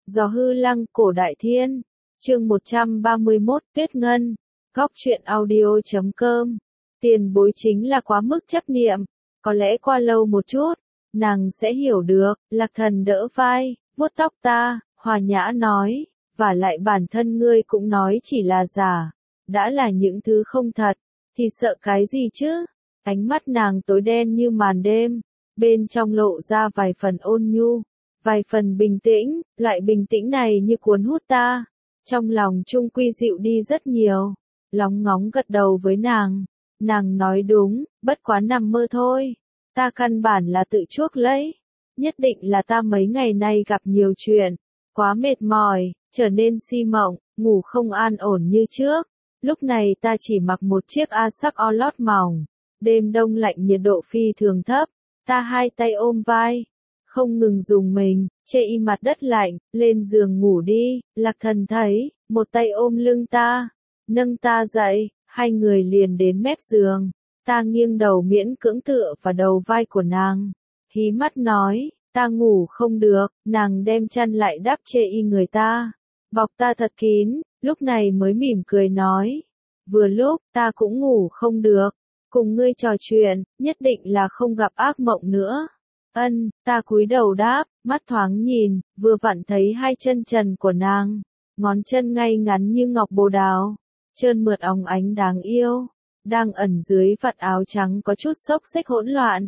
Gió hư lăng cổ đại thiên. Chương 131 Tuyết Ngân. Góc truyện audio.com. Tiền bối chính là quá mức chấp niệm. Có lẽ qua lâu một chút, nàng sẽ hiểu được. Lạc Thần đỡ vai, vuốt tóc ta, hòa nhã nói. Và lại bản thân ngươi cũng nói chỉ là giả. Đã là những thứ không thật, thì sợ cái gì chứ? Ánh mắt nàng tối đen như màn đêm. Bên trong lộ ra vài phần ôn nhu, vài phần bình tĩnh, loại bình tĩnh này như cuốn hút ta. Trong lòng trung quy dịu đi rất nhiều. Lóng ngóng gật đầu với nàng. Nàng nói đúng, bất quá nằm mơ thôi. Ta căn bản là tự chuốc lấy. Nhất định là ta mấy ngày nay gặp nhiều chuyện. Quá mệt mỏi, trở nên si mộng, ngủ không an ổn như trước. Lúc này ta chỉ mặc một chiếc a sắc o lót mỏng. Đêm đông lạnh nhiệt độ phi thường thấp. Ta hai tay ôm vai, không ngừng dùng mình, chê y mặt đất lạnh, lên giường ngủ đi. Lạc Thần thấy, một tay ôm lưng ta, nâng ta dậy, hai người liền đến mép giường. Ta nghiêng đầu miễn cưỡng tựa vào đầu vai của nàng, hí mắt nói, ta ngủ không được. Nàng đem chăn lại đắp chê y người ta, bọc ta thật kín, lúc này mới mỉm cười nói, vừa lúc, ta cũng ngủ không được. Cùng ngươi trò chuyện, nhất định là không gặp ác mộng nữa. Ân, ta cúi đầu đáp, mắt thoáng nhìn, vừa vặn thấy hai chân trần của nàng. Ngón chân ngay ngắn như ngọc bồ đào, trơn mượt óng ánh đáng yêu, đang ẩn dưới vạt áo trắng có chút xốc xếch hỗn loạn.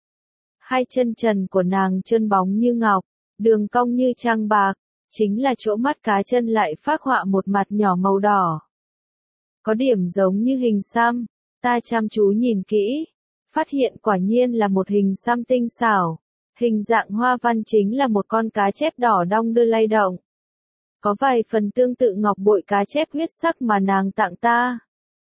Hai chân trần của nàng trơn bóng như ngọc, đường cong như trăng bạc, chính là chỗ mắt cá chân lại phác họa một mặt nhỏ màu đỏ. Có điểm giống như hình xăm. Ta chăm chú nhìn kỹ, phát hiện quả nhiên là một hình xăm tinh xảo. Hình dạng hoa văn chính là một con cá chép đỏ đong đưa lay động. Có vài phần tương tự ngọc bội cá chép huyết sắc mà nàng tặng ta.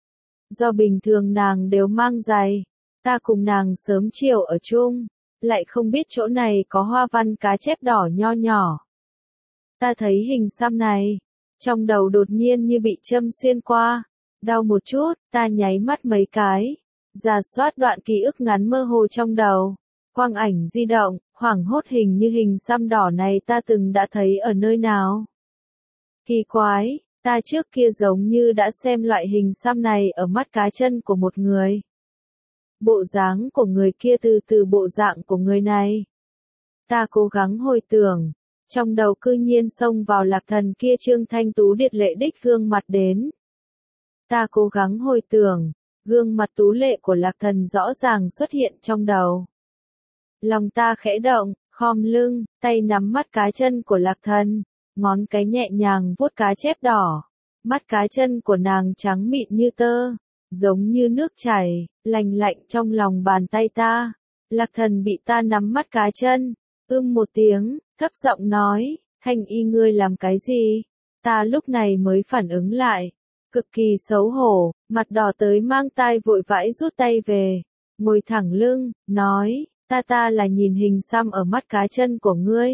Do bình thường nàng đều mang giày, ta cùng nàng sớm chiều ở chung, lại không biết chỗ này có hoa văn cá chép đỏ nho nhỏ. Ta thấy hình xăm này, trong đầu đột nhiên như bị châm xuyên qua. Đau một chút, ta nháy mắt mấy cái, rà soát đoạn ký ức ngắn mơ hồ trong đầu. Quang ảnh di động, hoảng hốt hình như hình xăm đỏ này ta từng đã thấy ở nơi nào. Kỳ quái, ta trước kia giống như đã xem loại hình xăm này ở mắt cá chân của một người. Bộ dáng của người kia từ bộ dạng của người này. Ta cố gắng hồi tưởng, trong đầu cư nhiên xông vào Lạc Thần kia trương thanh tú điệt lệ đích gương mặt đến. Ta cố gắng hồi tưởng, gương mặt tú lệ của Lạc Thần rõ ràng xuất hiện trong đầu. Lòng ta khẽ động, khom lưng, tay nắm mắt cá chân của Lạc Thần, ngón cái nhẹ nhàng vuốt cá chép đỏ. Mắt cá chân của nàng trắng mịn như tơ, giống như nước chảy, lành lạnh trong lòng bàn tay ta. Lạc Thần bị ta nắm mắt cá chân, một tiếng, thấp giọng nói, Thanh Y ngươi làm cái gì? Ta lúc này mới phản ứng lại. Cực kỳ xấu hổ, mặt đỏ tới mang tai vội vãi rút tay về, ngồi thẳng lưng, nói, ta là nhìn hình xăm ở mắt cá chân của ngươi.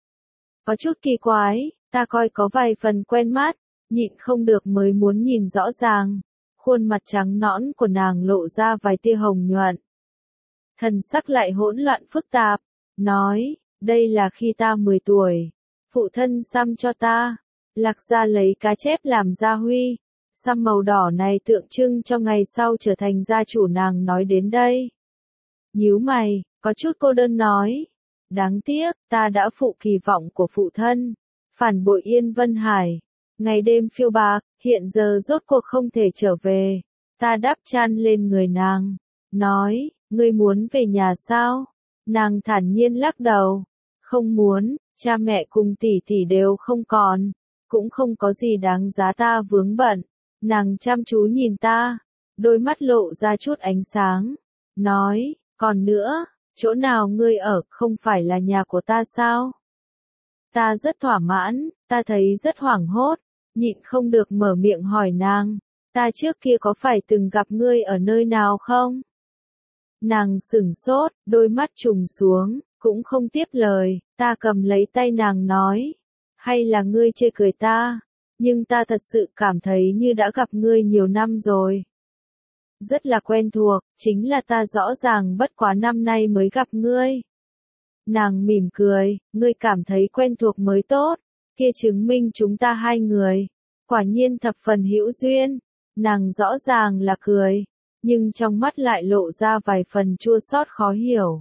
Có chút kỳ quái, ta coi có vài phần quen mắt, nhịn không được mới muốn nhìn rõ ràng. Khuôn mặt trắng nõn của nàng lộ ra vài tia hồng nhuận. Thần sắc lại hỗn loạn phức tạp, nói, đây là khi ta 10 tuổi, phụ thân xăm cho ta. Lạc gia lấy cá chép làm gia huy. Xăm màu đỏ này tượng trưng cho ngày sau trở thành gia chủ. Nàng nói đến đây, nhíu mày, có chút cô đơn nói, đáng tiếc, ta đã phụ kỳ vọng của phụ thân, phản bội Yên Vân Hải, ngày đêm phiêu bạc, hiện giờ rốt cuộc không thể trở về. Ta đắp chăn lên người nàng, nói, ngươi muốn về nhà sao? Nàng thản nhiên lắc đầu, không muốn, cha mẹ cùng tỷ tỷ đều không còn, cũng không có gì đáng giá ta vướng bận. Nàng chăm chú nhìn ta, đôi mắt lộ ra chút ánh sáng, nói, còn nữa, chỗ nào ngươi ở không phải là nhà của ta sao? Ta rất thỏa mãn, ta thấy rất hoảng hốt, nhịn không được mở miệng hỏi nàng, ta trước kia có phải từng gặp ngươi ở nơi nào không? Nàng sửng sốt, đôi mắt trùng xuống, cũng không tiếp lời. Ta cầm lấy tay nàng nói, hay là ngươi chê cười ta? Nhưng ta thật sự cảm thấy như đã gặp ngươi nhiều năm rồi. Rất là quen thuộc, chính là ta rõ ràng bất quá năm nay mới gặp ngươi. Nàng mỉm cười, ngươi cảm thấy quen thuộc mới tốt. Kia chứng minh chúng ta hai người, quả nhiên thập phần hữu duyên. Nàng rõ ràng là cười, nhưng trong mắt lại lộ ra vài phần chua xót khó hiểu.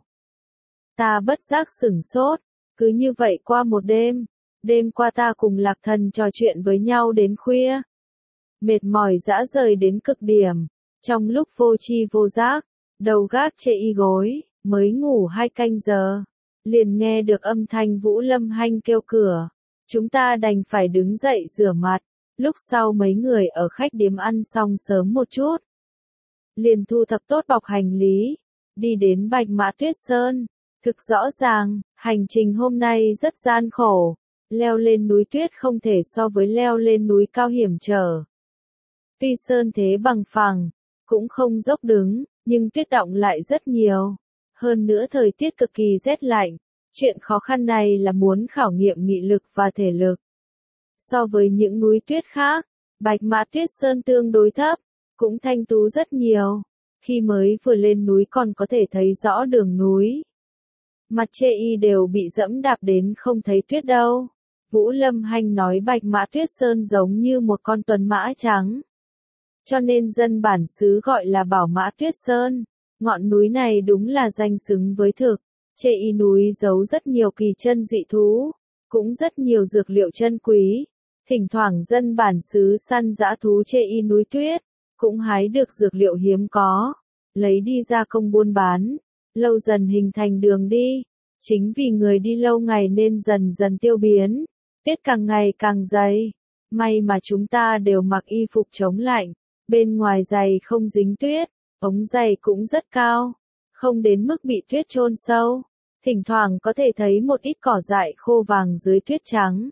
Ta bất giác sửng sốt, cứ như vậy qua một đêm. Đêm qua ta cùng Lạc Thần trò chuyện với nhau đến khuya. Mệt mỏi dã rời đến cực điểm. Trong lúc vô tri vô giác, đầu gác chệ y gối, mới ngủ 2 canh giờ. Liền nghe được âm thanh Vũ Lâm Hanh kêu cửa. Chúng ta đành phải đứng dậy rửa mặt. Lúc sau mấy người ở khách điếm ăn xong sớm một chút. Liền thu thập tốt bọc hành lý. Đi đến Bạch Mã Tuyết Sơn. Thực rõ ràng, hành trình hôm nay rất gian khổ. Leo lên núi tuyết không thể so với leo lên núi cao hiểm trở. Tuy sơn thế bằng phẳng, cũng không dốc đứng, nhưng tuyết đọng lại rất nhiều. Hơn nữa thời tiết cực kỳ rét lạnh. Chuyện khó khăn này là muốn khảo nghiệm nghị lực và thể lực. So với những núi tuyết khác, Bạch Mã Tuyết Sơn tương đối thấp, cũng thanh tú rất nhiều. Khi mới vừa lên núi còn có thể thấy rõ đường núi. Mặt chê y đều bị dẫm đạp đến không thấy tuyết đâu. Vũ Lâm Hanh nói Bạch Mã Tuyết Sơn giống như một con tuấn mã trắng. Cho nên dân bản xứ gọi là Bảo Mã Tuyết Sơn. Ngọn núi này đúng là danh xứng với thực. Chê y núi giấu rất nhiều kỳ chân dị thú, cũng rất nhiều dược liệu chân quý. Thỉnh thoảng dân bản xứ săn dã thú chê y núi tuyết, cũng hái được dược liệu hiếm có, lấy đi ra công buôn bán, lâu dần hình thành đường đi. Chính vì người đi lâu ngày nên dần dần tiêu biến, tuyết càng ngày càng dày. May mà chúng ta đều mặc y phục chống lạnh, bên ngoài giày không dính tuyết, ống giày cũng rất cao, không đến mức bị tuyết chôn sâu. Thỉnh thoảng có thể thấy một ít cỏ dại khô vàng dưới tuyết trắng.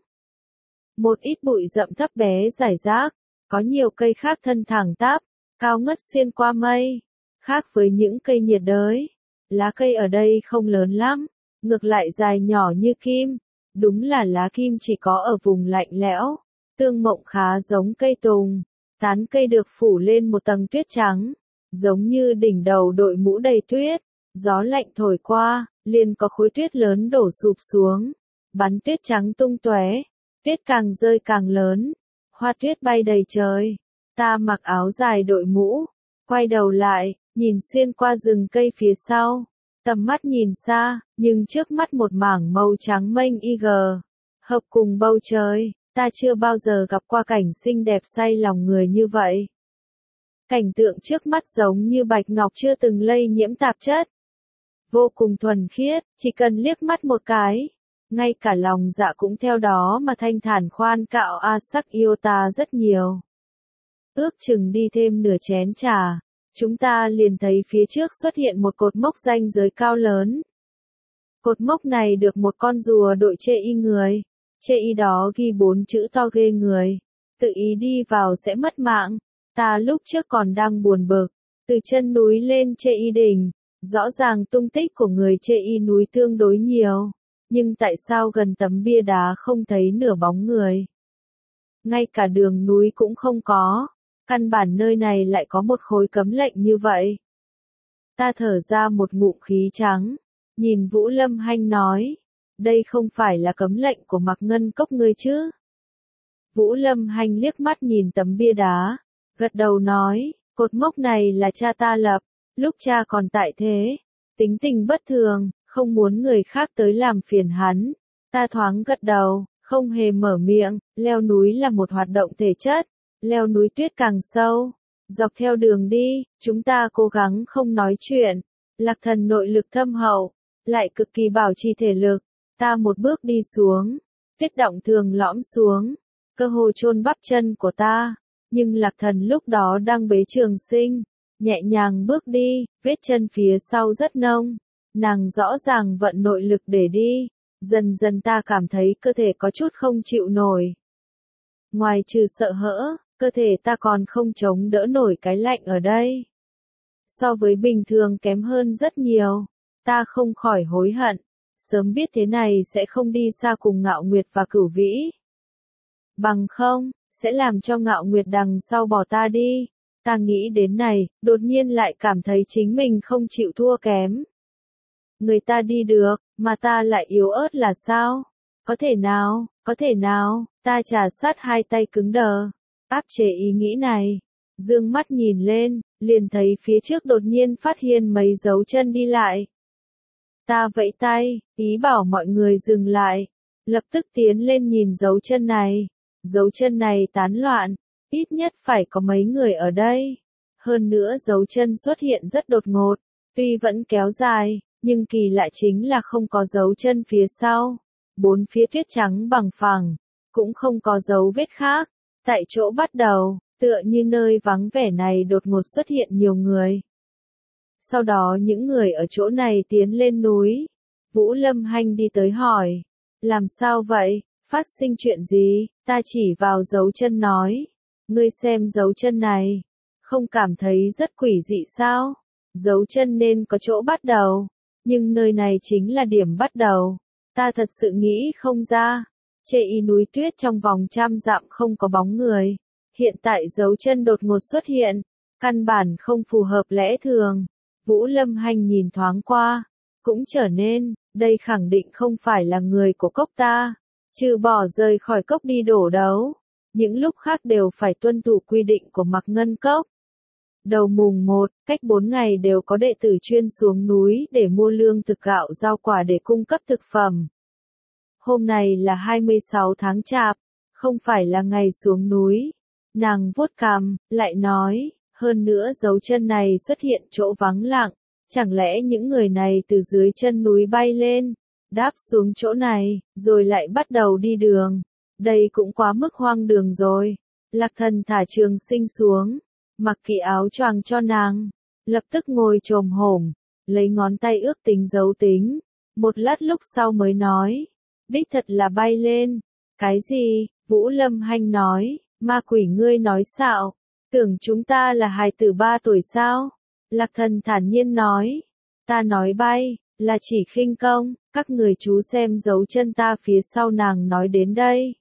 Một ít bụi rậm thấp bé rải rác, có nhiều cây khác thân thẳng tắp, cao ngất xuyên qua mây. Khác với những cây nhiệt đới, lá cây ở đây không lớn lắm, ngược lại dài nhỏ như kim. Đúng là lá kim chỉ có ở vùng lạnh lẽo. Tương Mộng khá giống cây tùng, tán cây được phủ lên một tầng tuyết trắng, giống như đỉnh đầu đội mũ đầy tuyết. Gió lạnh thổi qua, liền có khối tuyết lớn đổ sụp xuống, bắn tuyết trắng tung tóe, tuyết càng rơi càng lớn, hoa tuyết bay đầy trời. Ta mặc áo dài đội mũ, quay đầu lại, nhìn xuyên qua rừng cây phía sau, tầm mắt nhìn xa, nhưng trước mắt một mảng màu trắng mênh ig, hợp cùng bầu trời. Ta chưa bao giờ gặp qua cảnh xinh đẹp say lòng người như vậy. Cảnh tượng trước mắt giống như bạch ngọc chưa từng lây nhiễm tạp chất. Vô cùng thuần khiết, chỉ cần liếc mắt một cái. Ngay cả lòng dạ cũng theo đó mà thanh thản khoan cạo sắc yêu ta rất nhiều. Ước chừng đi thêm nửa chén trà, chúng ta liền thấy phía trước xuất hiện một cột mốc ranh giới cao lớn. Cột mốc này được một con rùa đội chê y người. Chê y đó ghi 4 chữ to ghê người. Tự ý đi vào sẽ mất mạng. Ta lúc trước còn đang buồn bực. Từ chân núi lên chê y đỉnh. Rõ ràng tung tích của người chê y núi tương đối nhiều. Nhưng tại sao gần tấm bia đá không thấy nửa bóng người? Ngay cả đường núi cũng không có. Căn bản nơi này lại có một khối cấm lệnh như vậy. Ta thở ra một ngụm khí trắng. Nhìn Vũ Lâm Hanh nói. Đây không phải là cấm lệnh của Mạc Ngân Cốc ngươi chứ? Vũ Lâm Hanh liếc mắt nhìn tấm bia đá, gật đầu nói, cột mốc này là cha ta lập, lúc cha còn tại thế, tính tình bất thường, không muốn người khác tới làm phiền hắn. Ta thoáng gật đầu, không hề mở miệng. Leo núi là một hoạt động thể chất, leo núi tuyết càng sâu. Dọc theo đường đi, chúng ta cố gắng không nói chuyện. Lạc Thần nội lực thâm hậu, lại cực kỳ bảo trì thể lực. Ta một bước đi xuống, tuyết đọng thường lõm xuống, cơ hồ chôn bắp chân của ta. Nhưng Lạc Thần lúc đó đang bế Trường Sinh, nhẹ nhàng bước đi, vết chân phía sau rất nông. Nàng rõ ràng vận nội lực để đi. Dần dần ta cảm thấy cơ thể có chút không chịu nổi. Ngoài trừ sợ hỡ, cơ thể ta còn không chống đỡ nổi cái lạnh ở đây. So với bình thường kém hơn rất nhiều. Ta không khỏi hối hận. Sớm biết thế này sẽ không đi xa cùng Ngạo Nguyệt và Cửu Vĩ. Bằng không, sẽ làm cho Ngạo Nguyệt đằng sau bỏ ta đi. Ta nghĩ đến này, đột nhiên lại cảm thấy chính mình không chịu thua kém. Người ta đi được, mà ta lại yếu ớt là sao? có thể nào, ta trà sát hai tay cứng đờ, áp chế ý nghĩ này. Dương mắt nhìn lên, liền thấy phía trước đột nhiên phát hiện mấy dấu chân đi lại. Ta vẫy tay, ý bảo mọi người dừng lại, lập tức tiến lên nhìn dấu chân này. Dấu chân này tán loạn, ít nhất phải có mấy người ở đây. Hơn nữa dấu chân xuất hiện rất đột ngột, tuy vẫn kéo dài, nhưng kỳ lạ chính là không có dấu chân phía sau. Bốn phía tuyết trắng bằng phẳng, cũng không có dấu vết khác. Tại chỗ bắt đầu, tựa như nơi vắng vẻ này đột ngột xuất hiện nhiều người. Sau đó những người ở chỗ này tiến lên núi. Vũ Lâm Hanh đi tới hỏi. Làm sao vậy? Phát sinh chuyện gì? Ta chỉ vào dấu chân nói. Ngươi xem dấu chân này. Không cảm thấy rất quỷ dị sao? Dấu chân nên có chỗ bắt đầu. Nhưng nơi này chính là điểm bắt đầu. Ta thật sự nghĩ không ra. Chê y núi tuyết trong vòng 100 dặm không có bóng người. Hiện tại dấu chân đột ngột xuất hiện. Căn bản không phù hợp lẽ thường. Vũ Lâm Hanh nhìn thoáng qua. Cũng trở nên, đây khẳng định không phải là người của cốc ta. Trừ bỏ rời khỏi cốc đi đổ đấu. Những lúc khác đều phải tuân thủ quy định của Mạc Ngân Cốc. Đầu mùng 1, cách 4 ngày đều có đệ tử chuyên xuống núi để mua lương thực gạo rau quả để cung cấp thực phẩm. Hôm nay là 26 tháng Chạp, không phải là ngày xuống núi. Nàng vuốt cằm, lại nói, hơn nữa dấu chân này xuất hiện chỗ vắng lặng, chẳng lẽ những người này từ dưới chân núi bay lên, đáp xuống chỗ này, rồi lại bắt đầu đi đường. Đây cũng quá mức hoang đường rồi. Lạc Thần thả Trường Sinh xuống, mặc kỹ áo choàng cho nàng, lập tức ngồi chồm hổm, lấy ngón tay ước tính dấu tính, một lát lúc sau mới nói, đích thật là bay lên. Cái gì? Vũ Lâm Hanh nói, ma quỷ ngươi nói xạo, tưởng chúng ta là hài tử 3 tuổi sao? Lạc Thần thản nhiên nói, ta nói bay, là chỉ khinh công, các người chú xem dấu chân ta phía sau. Nàng nói đến đây.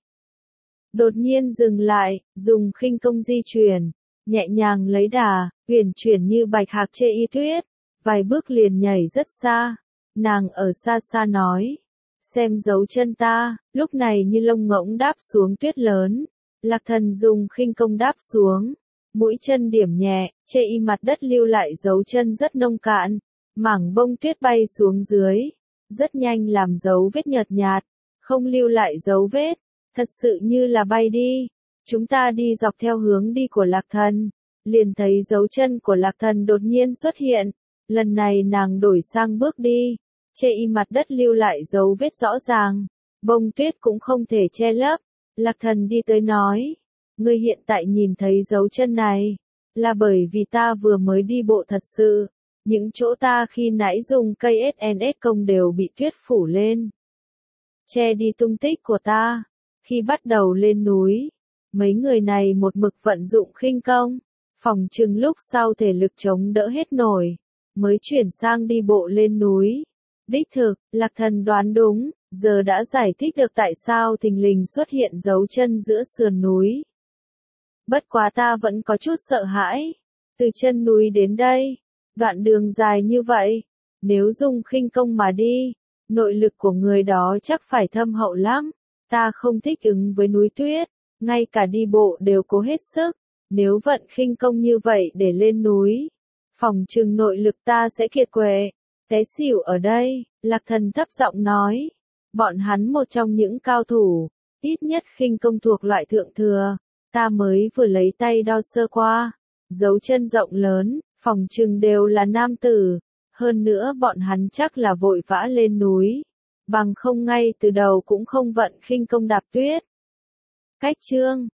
Đột nhiên dừng lại, dùng khinh công di chuyển, nhẹ nhàng lấy đà, huyền chuyển như bạch hạc chê y tuyết, vài bước liền nhảy rất xa. Nàng ở xa xa nói, xem dấu chân ta, lúc này như lông ngỗng đáp xuống tuyết lớn. Lạc Thần dùng khinh công đáp xuống, mũi chân điểm nhẹ, chê y mặt đất lưu lại dấu chân rất nông cạn, mảng bông tuyết bay xuống dưới, rất nhanh làm dấu vết nhợt nhạt, không lưu lại dấu vết, thật sự như là bay đi. Chúng ta đi dọc theo hướng đi của Lạc Thần, liền thấy dấu chân của Lạc Thần đột nhiên xuất hiện, lần này nàng đổi sang bước đi, chê y mặt đất lưu lại dấu vết rõ ràng, bông tuyết cũng không thể che lấp. Lạc Thần đi tới nói, ngươi hiện tại nhìn thấy dấu chân này, là bởi vì ta vừa mới đi bộ thật sự, những chỗ ta khi nãy dùng cây SNS công đều bị tuyết phủ lên, che đi tung tích của ta. Khi bắt đầu lên núi, mấy người này một mực vận dụng khinh công, phòng chừng lúc sau thể lực chống đỡ hết nổi, mới chuyển sang đi bộ lên núi. Đích thực, Lạc Thần đoán đúng, giờ đã giải thích được tại sao thình lình xuất hiện dấu chân giữa sườn núi. Bất quá ta vẫn có chút sợ hãi, từ chân núi đến đây, đoạn đường dài như vậy, nếu dùng khinh công mà đi, nội lực của người đó chắc phải thâm hậu lắm. Ta không thích ứng với núi tuyết, ngay cả đi bộ đều cố hết sức, nếu vận khinh công như vậy để lên núi, phòng chừng nội lực ta sẽ kiệt quệ, té xỉu ở đây. Lạc Thần thấp giọng nói, bọn hắn một trong những cao thủ, ít nhất khinh công thuộc loại thượng thừa, ta mới vừa lấy tay đo sơ qua, dấu chân rộng lớn, phòng chừng đều là nam tử, hơn nữa bọn hắn chắc là vội vã lên núi, bằng không ngay từ đầu cũng không vận khinh công đạp tuyết. Cách chương